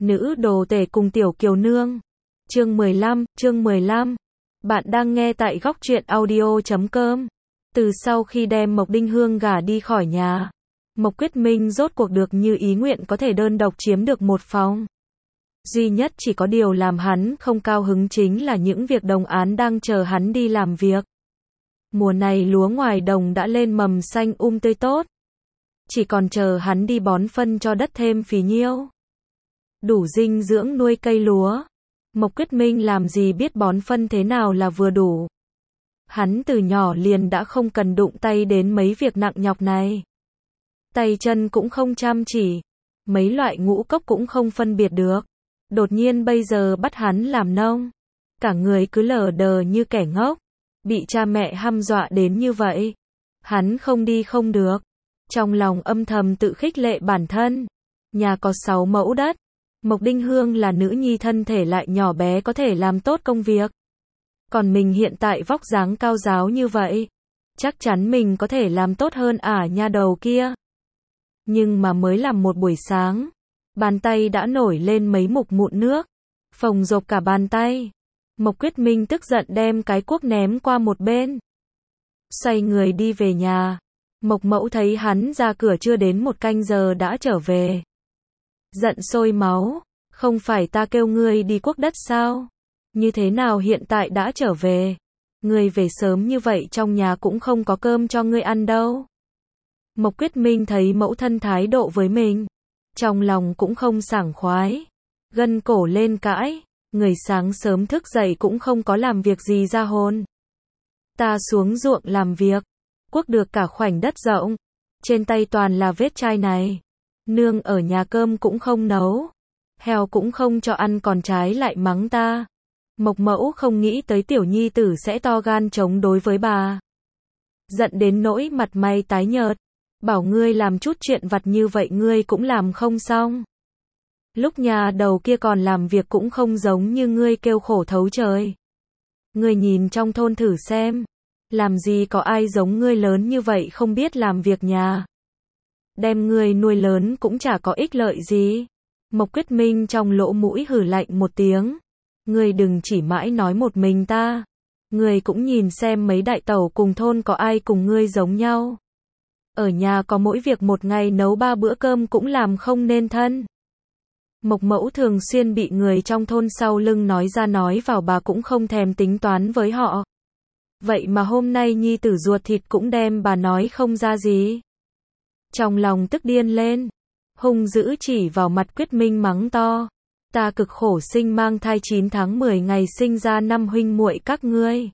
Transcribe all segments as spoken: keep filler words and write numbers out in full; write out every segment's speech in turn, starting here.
Nữ đồ tể cùng Tiểu Kiều Nương. Chương mười lăm, chương mười lăm. Bạn đang nghe tại góc truyện audio chấm com. Từ sau khi đem Mộc Đinh Hương gả đi khỏi nhà, Mộc Quyết Minh rốt cuộc được như ý nguyện có thể đơn độc chiếm được một phòng. Duy nhất chỉ có điều làm hắn không cao hứng chính là những việc đồng án đang chờ hắn đi làm việc. Mùa này lúa ngoài đồng đã lên mầm xanh um tươi tốt. Chỉ còn chờ hắn đi bón phân cho đất thêm phì nhiêu, đủ dinh dưỡng nuôi cây lúa. Mộc Quyết Minh làm gì biết bón phân thế nào là vừa đủ. Hắn từ nhỏ liền đã không cần đụng tay đến mấy việc nặng nhọc này. Tay chân cũng không chăm chỉ, mấy loại ngũ cốc cũng không phân biệt được. Đột nhiên bây giờ bắt hắn làm nông, cả người cứ lờ đờ như kẻ ngốc, bị cha mẹ hăm dọa đến như vậy. Hắn không đi không được. Trong lòng âm thầm tự khích lệ bản thân. Nhà có sáu mẫu đất. Mộc Đinh Hương là nữ nhi thân thể lại nhỏ bé có thể làm tốt công việc. Còn mình hiện tại vóc dáng cao ráo như vậy, chắc chắn mình có thể làm tốt hơn ả nha đầu kia. Nhưng mà mới làm một buổi sáng, bàn tay đã nổi lên mấy mục mụn nước, phồng rộp cả bàn tay. Mộc Quyết Minh tức giận đem cái cuốc ném qua một bên, xoay người đi về nhà. Mộc Mẫu thấy hắn ra cửa chưa đến một canh giờ đã trở về, giận sôi máu. Không phải ta kêu ngươi đi cuốc đất sao? Như thế nào hiện tại đã trở về? Ngươi về sớm như vậy trong nhà cũng không có cơm cho ngươi ăn đâu. Mộc Quyết Minh thấy mẫu thân thái độ với mình, trong lòng cũng không sảng khoái, gân cổ lên cãi. Người sáng sớm thức dậy cũng không có làm việc gì ra hồn. Ta xuống ruộng làm việc, cuốc được cả khoảnh đất rộng, trên tay toàn là vết chai này. Nương ở nhà cơm cũng không nấu, heo cũng không cho ăn còn trái lại mắng ta. Mộc Mẫu không nghĩ tới tiểu nhi tử sẽ to gan chống đối với bà, giận đến nỗi mặt mày tái nhợt, bảo ngươi làm chút chuyện vặt như vậy ngươi cũng làm không xong. Lúc nhà đầu kia còn làm việc cũng không giống như ngươi kêu khổ thấu trời. Ngươi nhìn trong thôn thử xem, làm gì có ai giống ngươi lớn như vậy không biết làm việc nhà. Đem ngươi nuôi lớn cũng chả có ích lợi gì. Mộc Quyết Minh trong lỗ mũi hừ lạnh một tiếng. Ngươi đừng chỉ mãi nói một mình ta. Ngươi cũng nhìn xem mấy đại tẩu cùng thôn có ai cùng ngươi giống nhau. Ở nhà có mỗi việc một ngày nấu ba bữa cơm cũng làm không nên thân. Mộc Mẫu thường xuyên bị người trong thôn sau lưng nói ra nói vào, bà cũng không thèm tính toán với họ. Vậy mà hôm nay nhi tử ruột thịt cũng đem bà nói không ra gì. Trong lòng tức điên lên, hung dữ chỉ vào mặt Quyết Minh mắng to. Ta cực khổ sinh mang thai chín tháng mười ngày sinh ra năm huynh muội các ngươi.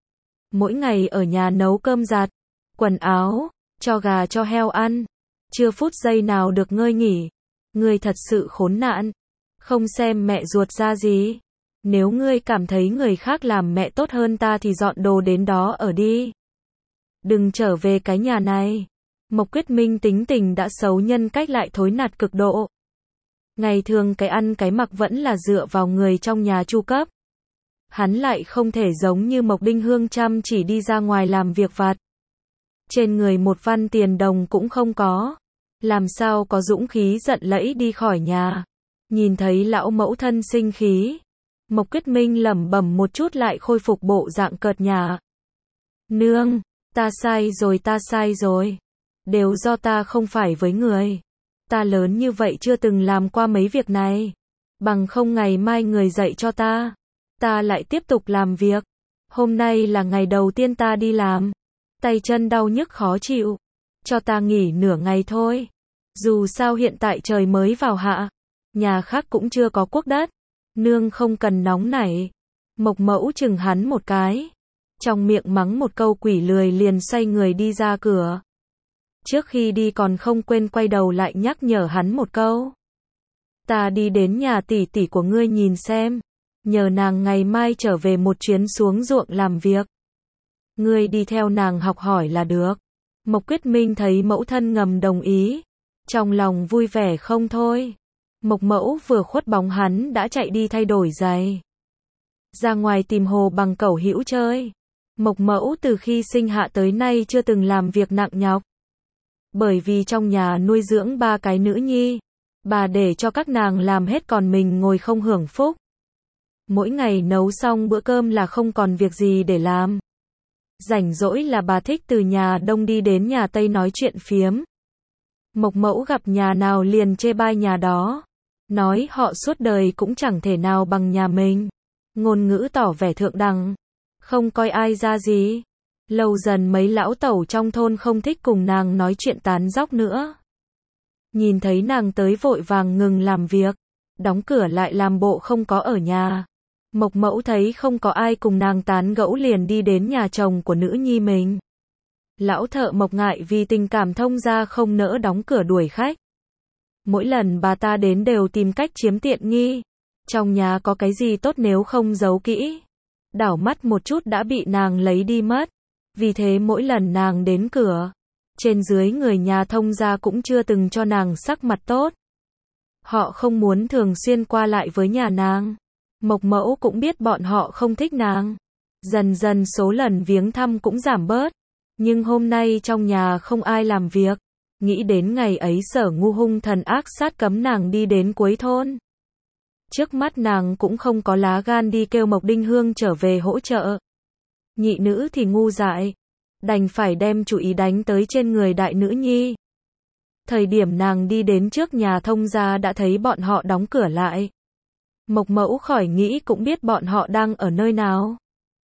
Mỗi ngày ở nhà nấu cơm giặt, quần áo, cho gà cho heo ăn. Chưa phút giây nào được ngơi nghỉ. Ngươi thật sự khốn nạn. Không xem mẹ ruột ra gì. Nếu ngươi cảm thấy người khác làm mẹ tốt hơn ta thì dọn đồ đến đó ở đi. Đừng trở về cái nhà này. Mộc Quyết Minh tính tình đã xấu, nhân cách lại thối nạt cực độ. Ngày thường cái ăn cái mặc vẫn là dựa vào người trong nhà chu cấp. Hắn lại không thể giống như Mộc Đinh Hương chăm chỉ đi ra ngoài làm việc vặt. Trên người một văn tiền đồng cũng không có. Làm sao có dũng khí giận lẫy đi khỏi nhà. Nhìn thấy lão mẫu thân sinh khí, Mộc Quyết Minh lẩm bẩm một chút lại khôi phục bộ dạng cợt nhả. Nương, ta sai rồi ta sai rồi. Đều do ta không phải với người. Ta lớn như vậy chưa từng làm qua mấy việc này. Bằng không ngày mai người dạy cho ta. Ta lại tiếp tục làm việc. Hôm nay là ngày đầu tiên ta đi làm. Tay chân đau nhức khó chịu. Cho ta nghỉ nửa ngày thôi. Dù sao hiện tại trời mới vào hạ. Nhà khác cũng chưa có cuốc đất. Nương không cần nóng nảy. Mộc Mẫu chừng hắn một cái. Trong miệng mắng một câu quỷ lười liền xoay người đi ra cửa. Trước khi đi còn không quên quay đầu lại nhắc nhở hắn một câu. Ta đi đến nhà tỷ tỷ của ngươi nhìn xem. Nhờ nàng ngày mai trở về một chuyến xuống ruộng làm việc. Ngươi đi theo nàng học hỏi là được. Mộc Quyết Minh thấy mẫu thân ngầm đồng ý. Trong lòng vui vẻ không thôi. Mộc Mẫu vừa khuất bóng hắn đã chạy đi thay đổi giày. Ra ngoài tìm Hồ Bằng Cẩu hữu chơi. Mộc Mẫu từ khi sinh hạ tới nay chưa từng làm việc nặng nhọc. Bởi vì trong nhà nuôi dưỡng ba cái nữ nhi, Bà để cho các nàng làm hết còn mình ngồi không hưởng phúc. Mỗi ngày nấu xong bữa cơm là không còn việc gì để làm. Rảnh rỗi là bà thích từ nhà Đông đi đến nhà Tây nói chuyện phiếm. Mộc Mẫu gặp nhà nào liền chê bai nhà đó. Nói họ suốt đời cũng chẳng thể nào bằng nhà mình. Ngôn ngữ tỏ vẻ thượng đẳng. Không coi ai ra gì. Lâu dần mấy lão tẩu trong thôn không thích cùng nàng nói chuyện tán dóc nữa. Nhìn thấy nàng tới vội vàng ngừng làm việc. Đóng cửa lại làm bộ không có ở nhà. Mộc Mẫu thấy không có ai cùng nàng tán gẫu liền đi đến nhà chồng của nữ nhi mình. Lão thợ Mộc ngại vì tình cảm thông gia không nỡ đóng cửa đuổi khách. Mỗi lần bà ta đến đều tìm cách chiếm tiện nghi. Trong nhà có cái gì tốt nếu không giấu kỹ. Đảo mắt một chút đã bị nàng lấy đi mất. Vì thế mỗi lần nàng đến cửa, trên dưới người nhà thông gia cũng chưa từng cho nàng sắc mặt tốt. Họ không muốn thường xuyên qua lại với nhà nàng. Mộc Mẫu cũng biết bọn họ không thích nàng. Dần dần số lần viếng thăm cũng giảm bớt. Nhưng hôm nay trong nhà không ai làm việc. Nghĩ đến ngày ấy Sở Ngu hung thần ác sát cấm nàng đi đến cuối thôn. Trước mắt nàng cũng không có lá gan đi kêu Mộc Đinh Hương trở về hỗ trợ. Nhị nữ thì ngu dại. Đành phải đem chủ ý đánh tới trên người đại nữ nhi. Thời điểm nàng đi đến trước nhà thông gia đã thấy bọn họ đóng cửa lại. Mộc Mẫu khỏi nghĩ cũng biết bọn họ đang ở nơi nào.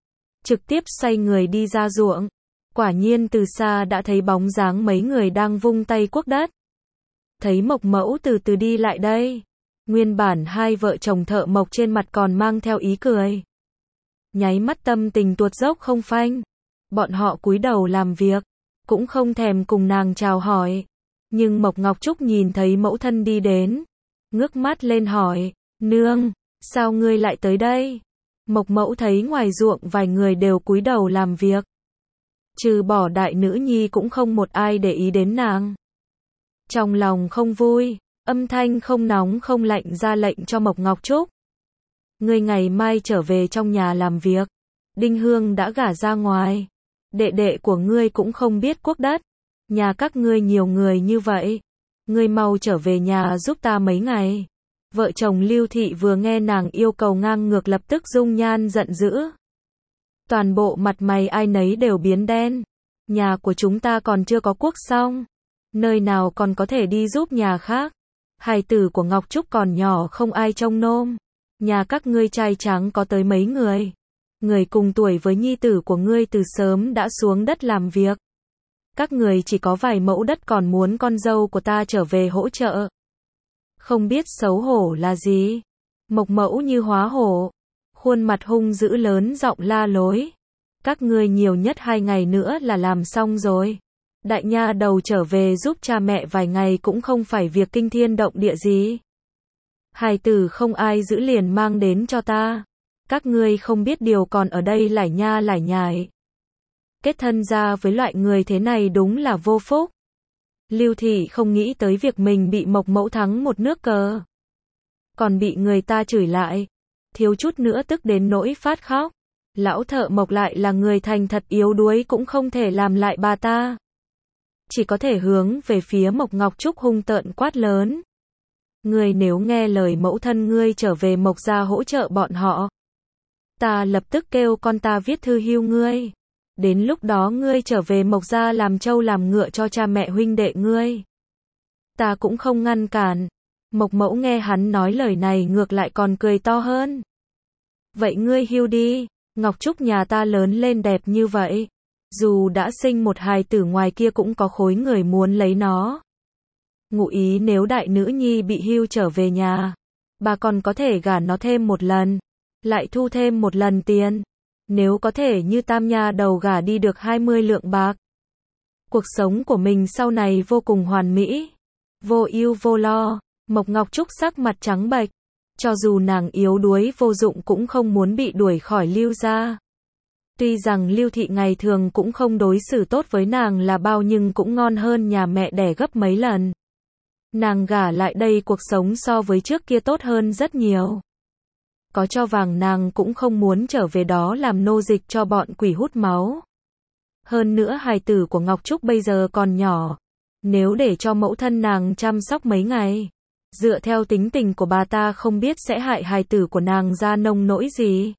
Trực tiếp xoay người đi ra ruộng. Quả nhiên từ xa đã thấy bóng dáng mấy người đang vung tay cuốc đất. Thấy Mộc Mẫu từ từ đi lại đây. Nguyên bản hai vợ chồng thợ mộc trên mặt còn mang theo ý cười. Nháy mắt tâm tình tuột dốc không phanh. Bọn họ cúi đầu làm việc. Cũng không thèm cùng nàng chào hỏi. Nhưng Mộc Ngọc Trúc nhìn thấy mẫu thân đi đến. Ngước mắt lên hỏi. Nương, sao ngươi lại tới đây? Mộc Mẫu thấy ngoài ruộng vài người đều cúi đầu làm việc. Trừ bỏ đại nữ nhi cũng không một ai để ý đến nàng. Trong lòng không vui, âm thanh không nóng không lạnh ra lệnh cho Mộc Ngọc Trúc. Ngươi ngày mai trở về trong nhà làm việc. Đinh Hương đã gả ra ngoài. Đệ đệ của ngươi cũng không biết cuốc đất. Nhà các ngươi nhiều người như vậy. Ngươi mau trở về nhà giúp ta mấy ngày. Vợ chồng Lưu Thị vừa nghe nàng yêu cầu ngang ngược lập tức dung nhan giận dữ. Toàn bộ mặt mày ai nấy đều biến đen. Nhà của chúng ta còn chưa có cuốc xong. Nơi nào còn có thể đi giúp nhà khác. Hài tử của Ngọc Trúc còn nhỏ không ai trông nom. Nhà các ngươi trai trắng có tới mấy người. Người cùng tuổi với nhi tử của ngươi từ sớm đã xuống đất làm việc. Các người chỉ có vài mẫu đất còn muốn con dâu của ta trở về hỗ trợ. Không biết xấu hổ là gì. Mộc Mẫu như hóa hổ. Khuôn mặt hung dữ lớn giọng la lối. Các ngươi nhiều nhất hai ngày nữa là làm xong rồi. Đại nha đầu trở về giúp cha mẹ vài ngày cũng không phải việc kinh thiên động địa gì. Hài tử không ai giữ liền mang đến cho ta. Các ngươi không biết điều còn ở đây lải nha lải nhải. Kết thân ra với loại người thế này đúng là vô phúc. Lưu Thị không nghĩ tới việc mình bị Mộc Mẫu thắng một nước cờ. Còn bị người ta chửi lại. Thiếu chút nữa tức đến nỗi phát khóc. Lão thợ Mộc lại là người thành thật yếu đuối cũng không thể làm lại bà ta. Chỉ có thể hướng về phía Mộc Ngọc Trúc hung tợn quát lớn. Ngươi nếu nghe lời mẫu thân ngươi trở về Mộc gia hỗ trợ bọn họ. Ta lập tức kêu con ta viết thư hưu ngươi. Đến lúc đó ngươi trở về Mộc gia làm trâu làm ngựa cho cha mẹ huynh đệ ngươi. Ta cũng không ngăn cản. Mộc Mẫu nghe hắn nói lời này ngược lại còn cười to hơn. Vậy ngươi hưu đi, Ngọc Trúc nhà ta lớn lên đẹp như vậy. Dù đã sinh một hài tử ngoài kia cũng có khối người muốn lấy nó. Ngụ ý nếu đại nữ nhi bị hưu trở về nhà, bà còn có thể gả nó thêm một lần, lại thu thêm một lần tiền. Nếu có thể như tam nha đầu gả đi được hai mươi lượng bạc. Cuộc sống của mình sau này vô cùng hoàn mỹ. Vô ưu vô lo. Mộc Ngọc Trúc sắc mặt trắng bệch. Cho dù nàng yếu đuối vô dụng cũng không muốn bị đuổi khỏi Lưu gia. Tuy rằng Lưu Thị ngày thường cũng không đối xử tốt với nàng là bao nhưng cũng ngon hơn nhà mẹ đẻ gấp mấy lần. Nàng gả lại đây cuộc sống so với trước kia tốt hơn rất nhiều. Có cho vàng nàng cũng không muốn trở về đó làm nô dịch cho bọn quỷ hút máu. Hơn nữa hài tử của Ngọc Trúc bây giờ còn nhỏ. Nếu để cho mẫu thân nàng chăm sóc mấy ngày, Dựa theo tính tình của bà ta không biết sẽ hại hài tử của nàng ra nông nỗi gì.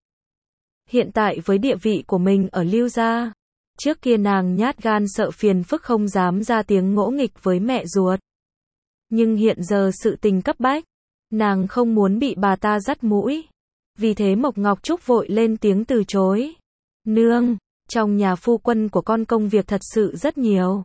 Hiện tại với địa vị của mình ở Lưu gia, trước kia nàng nhát gan sợ phiền phức không dám ra tiếng ngỗ nghịch với mẹ ruột. Nhưng hiện giờ sự tình cấp bách, nàng không muốn bị bà ta dắt mũi. Vì thế Mộc Ngọc Trúc vội lên tiếng từ chối. Nương, trong nhà phu quân của con công việc thật sự rất nhiều.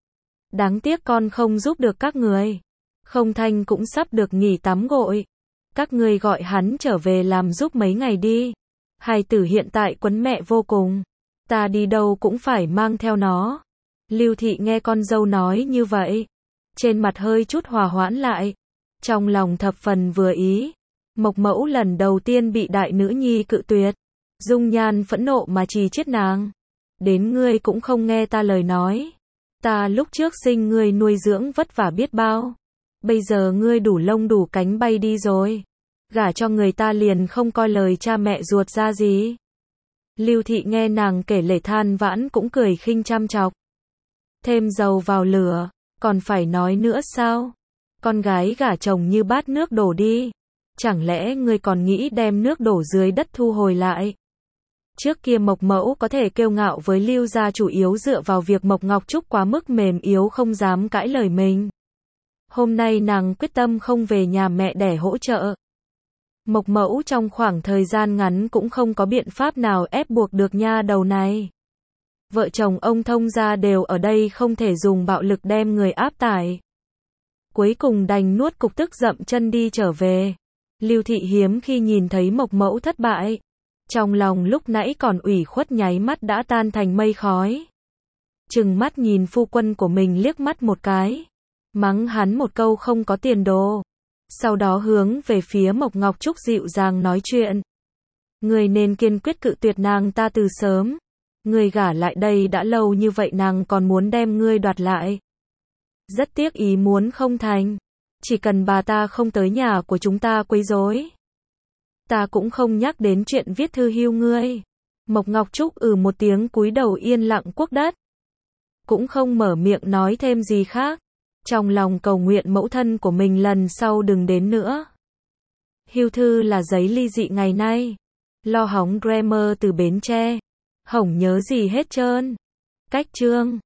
Đáng tiếc con không giúp được các người. Không Thanh cũng sắp được nghỉ tắm gội. Các người gọi hắn trở về làm giúp mấy ngày đi. Hài tử hiện tại quấn mẹ vô cùng. Ta đi đâu cũng phải mang theo nó. Lưu Thị nghe con dâu nói như vậy, trên mặt hơi chút hòa hoãn lại. Trong lòng thập phần vừa ý. Mộc Mẫu lần đầu tiên bị đại nữ nhi cự tuyệt. Dung Nhan phẫn nộ mà trì chiết nàng. Đến ngươi cũng không nghe ta lời nói. Ta lúc trước sinh ngươi nuôi dưỡng vất vả biết bao. Bây giờ ngươi đủ lông đủ cánh bay đi rồi. Gả cho người ta liền không coi lời cha mẹ ruột ra gì. Lưu Thị nghe nàng kể lể than vãn cũng cười khinh chăm chọc. Thêm dầu vào lửa, còn phải nói nữa sao? Con gái gả chồng như bát nước đổ đi. Chẳng lẽ ngươi còn nghĩ đem nước đổ dưới đất thu hồi lại? Trước kia Mộc Mẫu có thể kiêu ngạo với Lưu gia chủ yếu dựa vào việc Mộc Ngọc Trúc quá mức mềm yếu không dám cãi lời mình. Hôm nay nàng quyết tâm không về nhà mẹ đẻ hỗ trợ. Mộc Mẫu trong khoảng thời gian ngắn cũng không có biện pháp nào ép buộc được nha đầu này. Vợ chồng ông Thông gia đều ở đây không thể dùng bạo lực đem người áp tải. Cuối cùng đành nuốt cục tức dậm chân đi trở về. Lưu Thị hiếm khi nhìn thấy Mộc Mẫu thất bại. Trong lòng lúc nãy còn ủy khuất nháy mắt đã tan thành mây khói. Trừng mắt nhìn phu quân của mình liếc mắt một cái. Mắng hắn một câu không có tiền đồ. Sau đó hướng về phía Mộc Ngọc Trúc dịu dàng nói chuyện. Người nên kiên quyết cự tuyệt nàng ta từ sớm. Người gả lại đây đã lâu như vậy nàng còn muốn đem ngươi đoạt lại. Rất tiếc ý muốn không thành. Chỉ cần bà ta không tới nhà của chúng ta quấy rối, ta cũng không nhắc đến chuyện viết thư hưu ngươi. Mộc Ngọc Trúc ừ một tiếng cúi đầu yên lặng cuốc đất. Cũng không mở miệng nói thêm gì khác. Trong lòng cầu nguyện mẫu thân của mình lần sau đừng đến nữa. Hưu thư là giấy ly dị ngày nay. Lo hóng grammar từ Bến Tre. Hổng nhớ gì hết trơn. Cách chương.